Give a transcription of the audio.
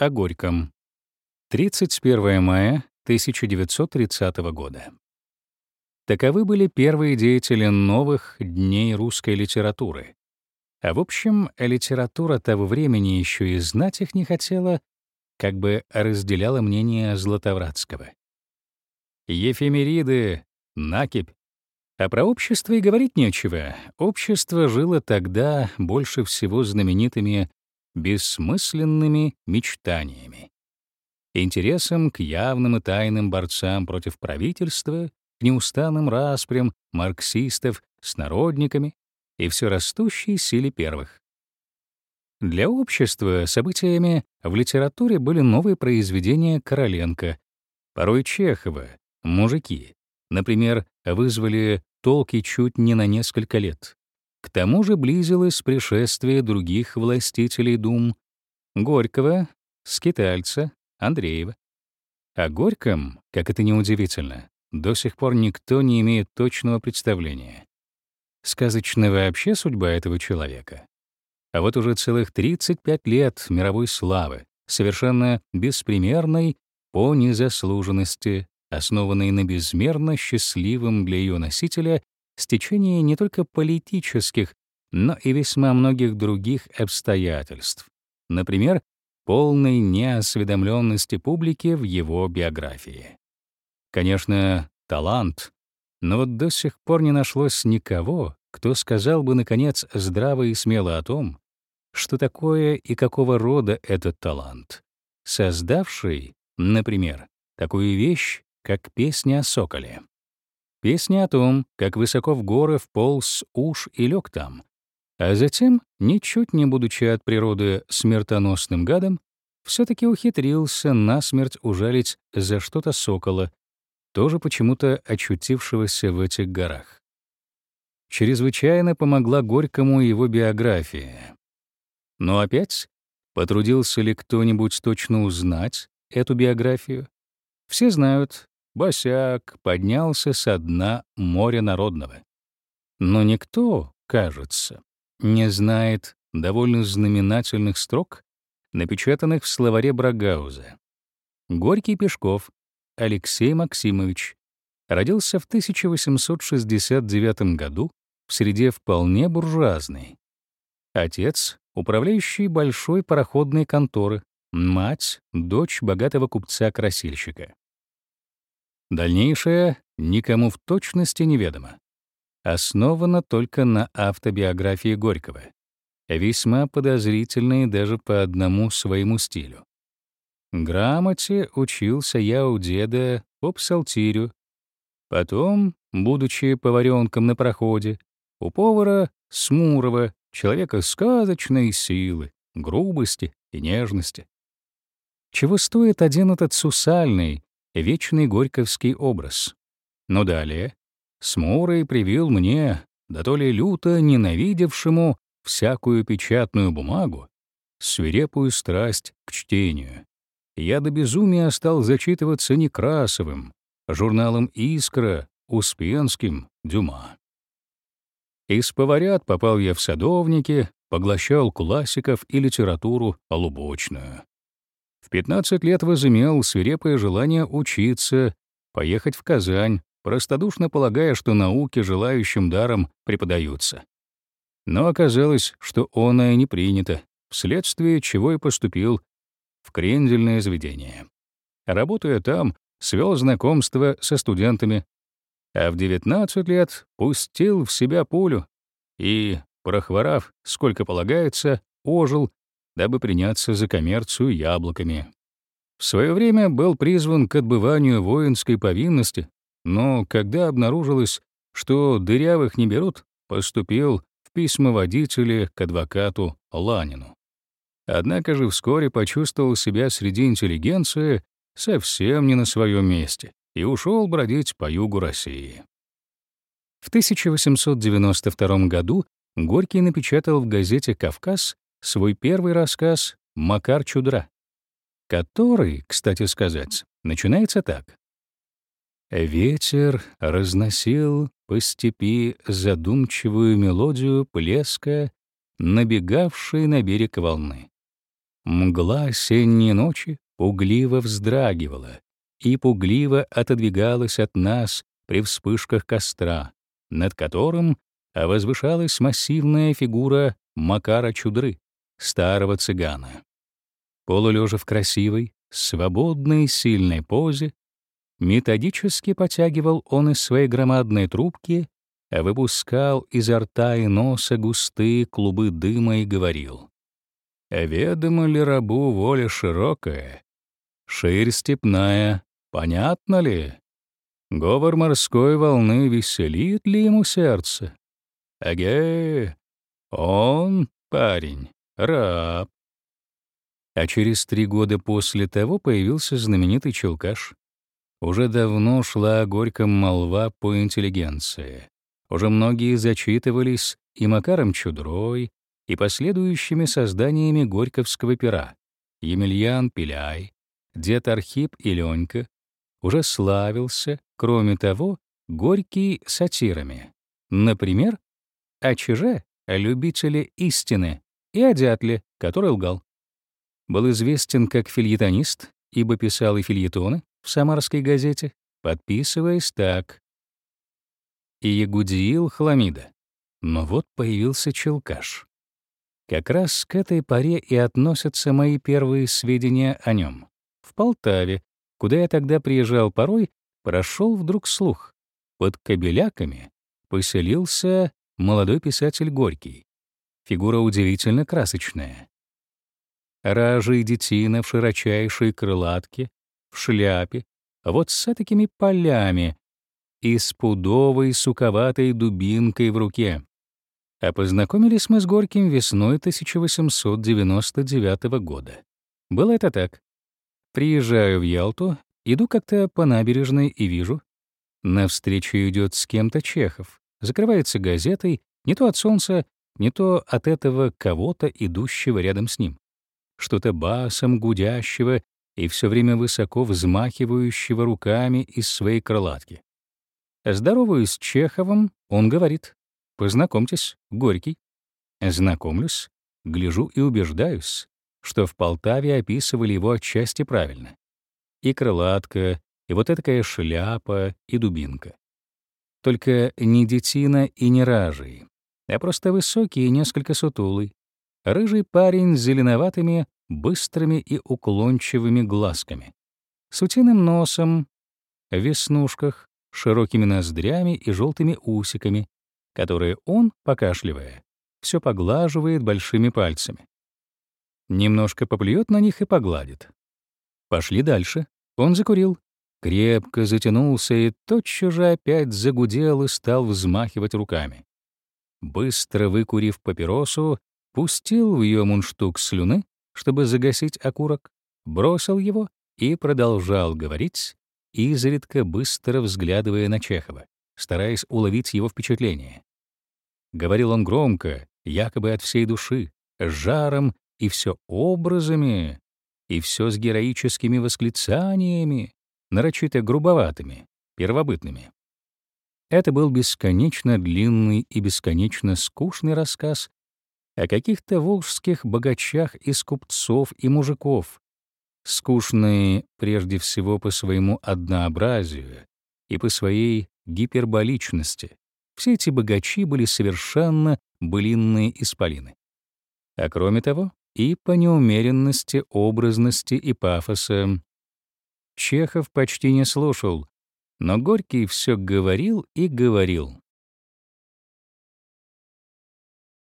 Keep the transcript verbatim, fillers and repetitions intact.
О Горьком. тридцать первое мая тысяча девятьсот тридцатого года. Таковы были первые деятели новых дней русской литературы. А в общем, литература того времени еще и знать их не хотела, как бы разделяла мнение Златовратского. Ефемериды, накипь. А про общество и говорить нечего. Общество жило тогда больше всего знаменитыми бессмысленными мечтаниями, интересом к явным и тайным борцам против правительства, к неустанным распрям марксистов с народниками и все растущей силе первых. Для общества событиями в литературе были новые произведения Короленко, порой Чехова, «Мужики», например, вызвали толки чуть не на несколько лет. К тому же близилось пришествие других властителей дум — Горького, Скитальца, Андреева. О Горьком, как это ни удивительно, до сих пор никто не имеет точного представления. Сказочна вообще судьба этого человека. А вот уже целых тридцать пять лет мировой славы, совершенно беспримерной по незаслуженности, основанной на безмерно счастливом для ее носителя стечении не только политических, но и весьма многих других обстоятельств. Например, полной неосведомленности публики в его биографии. Конечно, талант, но вот до сих пор не нашлось никого, кто сказал бы, наконец, здраво и смело о том, что такое и какого рода этот талант, создавший, например, такую вещь, как песня о соколе. Песня о том, как высоко в горы вполз уж и лег там, а затем, ничуть не будучи от природы смертоносным гадом, все-таки ухитрился насмерть ужалить за что-то сокола, тоже почему-то очутившегося в этих горах. Чрезвычайно помогла Горькому его биография. Но опять, потрудился ли кто-нибудь точно узнать эту биографию? Все знают, босяк поднялся со дна моря народного. Но никто, кажется, не знает довольно знаменательных строк, напечатанных в словаре Брагауза. Горький Пешков Алексей Максимович родился в тысяча восемьсот шестьдесят девятом году в среде вполне буржуазной. Отец — управляющий большой пароходной конторы, мать — дочь богатого купца-красильщика. Дальнейшее никому в точности неведомо. Основано только на автобиографии Горького, весьма подозрительной даже по одному своему стилю. Грамоте учился я у деда по псалтирю. Потом, будучи поваренком на проходе, у повара Смурова, человека сказочной силы, грубости и нежности. Чего стоит один этот сусальный, вечный горьковский образ? Но далее Смурый привил мне, да то ли люто ненавидевшему всякую печатную бумагу, свирепую страсть к чтению. Я до безумия стал зачитываться Некрасовым, журналом «Искра», Успенским, Дюма. Из поварят попал я в садовники, поглощал классиков и литературу лубочную. В пятнадцать лет возымел свирепое желание учиться, поехать в Казань, простодушно полагая, что науки желающим даром преподаются. Но оказалось, что оно и не принято, вследствие чего и поступил в крендельное заведение. Работая там, свел знакомство со студентами, а в девятнадцать лет пустил в себя пулю и, прохворав, сколько полагается, ожил, дабы приняться за коммерцию яблоками. В свое время был призван к отбыванию воинской повинности, но когда обнаружилось, что дырявых не берут, поступил в письмоводители к адвокату Ланину. Однако же вскоре почувствовал себя среди интеллигенции совсем не на своем месте и ушел бродить по югу России. В тысяча восемьсот девяносто втором году Горький напечатал в газете «Кавказ» свой первый рассказ «Макар Чудра», который, кстати сказать, начинается так. Ветер разносил по степи задумчивую мелодию плеска, набегавшей на берег волны. Мгла осенней ночи пугливо вздрагивала и пугливо отодвигалась от нас при вспышках костра, над которым возвышалась массивная фигура Макара Чудры, старого цыгана. Полулежа в красивой, свободной, сильной позе, методически потягивал он из своей громадной трубки, выпускал изо рта и носа густые клубы дыма и говорил: «Ведомо ли рабу воля широкая, ширь степная, понятно ли? Говор морской волны веселит ли ему сердце? Эге, он, парень, раб». А через три года после того появился знаменитый Челкаш. Уже давно шла о Горьком молва по интеллигенции. Уже многие зачитывались и Макаром Чудрой, и последующими созданиями горьковского пера. Емельян Пиляй, дед Архип и Ленька. Уже славился, кроме того, Горький сатирами. Например, о Чиже, о любителе истины, и о дятле, который лгал. Был известен как фельетонист, ибо писал и фельетоны в «Самарской газете», подписываясь так: «Иегудиил Хламида». Но вот появился Челкаш. Как раз к этой поре и относятся мои первые сведения о нем. В Полтаве, куда я тогда приезжал порой, прошел вдруг слух: под Кобеляками поселился молодой писатель Горький. Фигура удивительно красочная. Ражий детина в широчайшей крылатке, в шляпе, вот с такими полями и с пудовой суковатой дубинкой в руке. А познакомились мы с Горьким весной тысяча восемьсот девяносто девятого года. Было это так. Приезжаю в Ялту, иду как-то по набережной и вижу, навстречу идет с кем-то Чехов, закрывается газетой, не то от солнца, не то от этого кого-то, идущего рядом с ним. Что-то басом гудящего и все время высоко взмахивающего руками из своей крылатки. Здороваюсь с Чеховым, он говорит: «Познакомьтесь, Горький». Знакомлюсь, гляжу и убеждаюсь, что в Полтаве описывали его отчасти правильно. И крылатка, и вот такая шляпа, и дубинка. Только не детина и не ражий, а просто высокий и несколько сутулый, рыжий парень с зеленоватыми, быстрыми и уклончивыми глазками, с утиным носом, в веснушках, широкими ноздрями и желтыми усиками, которые он, покашливая, все поглаживает большими пальцами. Немножко поплюет на них и погладит. Пошли дальше. Он закурил, крепко затянулся и тотчас же опять загудел и стал взмахивать руками. Быстро выкурив папиросу, пустил в ее мундштук слюны, чтобы загасить окурок, бросил его и продолжал говорить, изредка быстро взглядывая на Чехова, стараясь уловить его впечатление. Говорил он громко, якобы от всей души, с жаром и все образами, и все с героическими восклицаниями, нарочито грубоватыми, первобытными. Это был бесконечно длинный и бесконечно скучный рассказ о каких-то волжских богачах из купцов и мужиков, скучный прежде всего по своему однообразию и по своей гиперболичности. Все эти богачи были совершенно былинные исполины. А кроме того, и по неумеренности, образности и пафоса. Чехов почти не слушал, но Горький все говорил и говорил.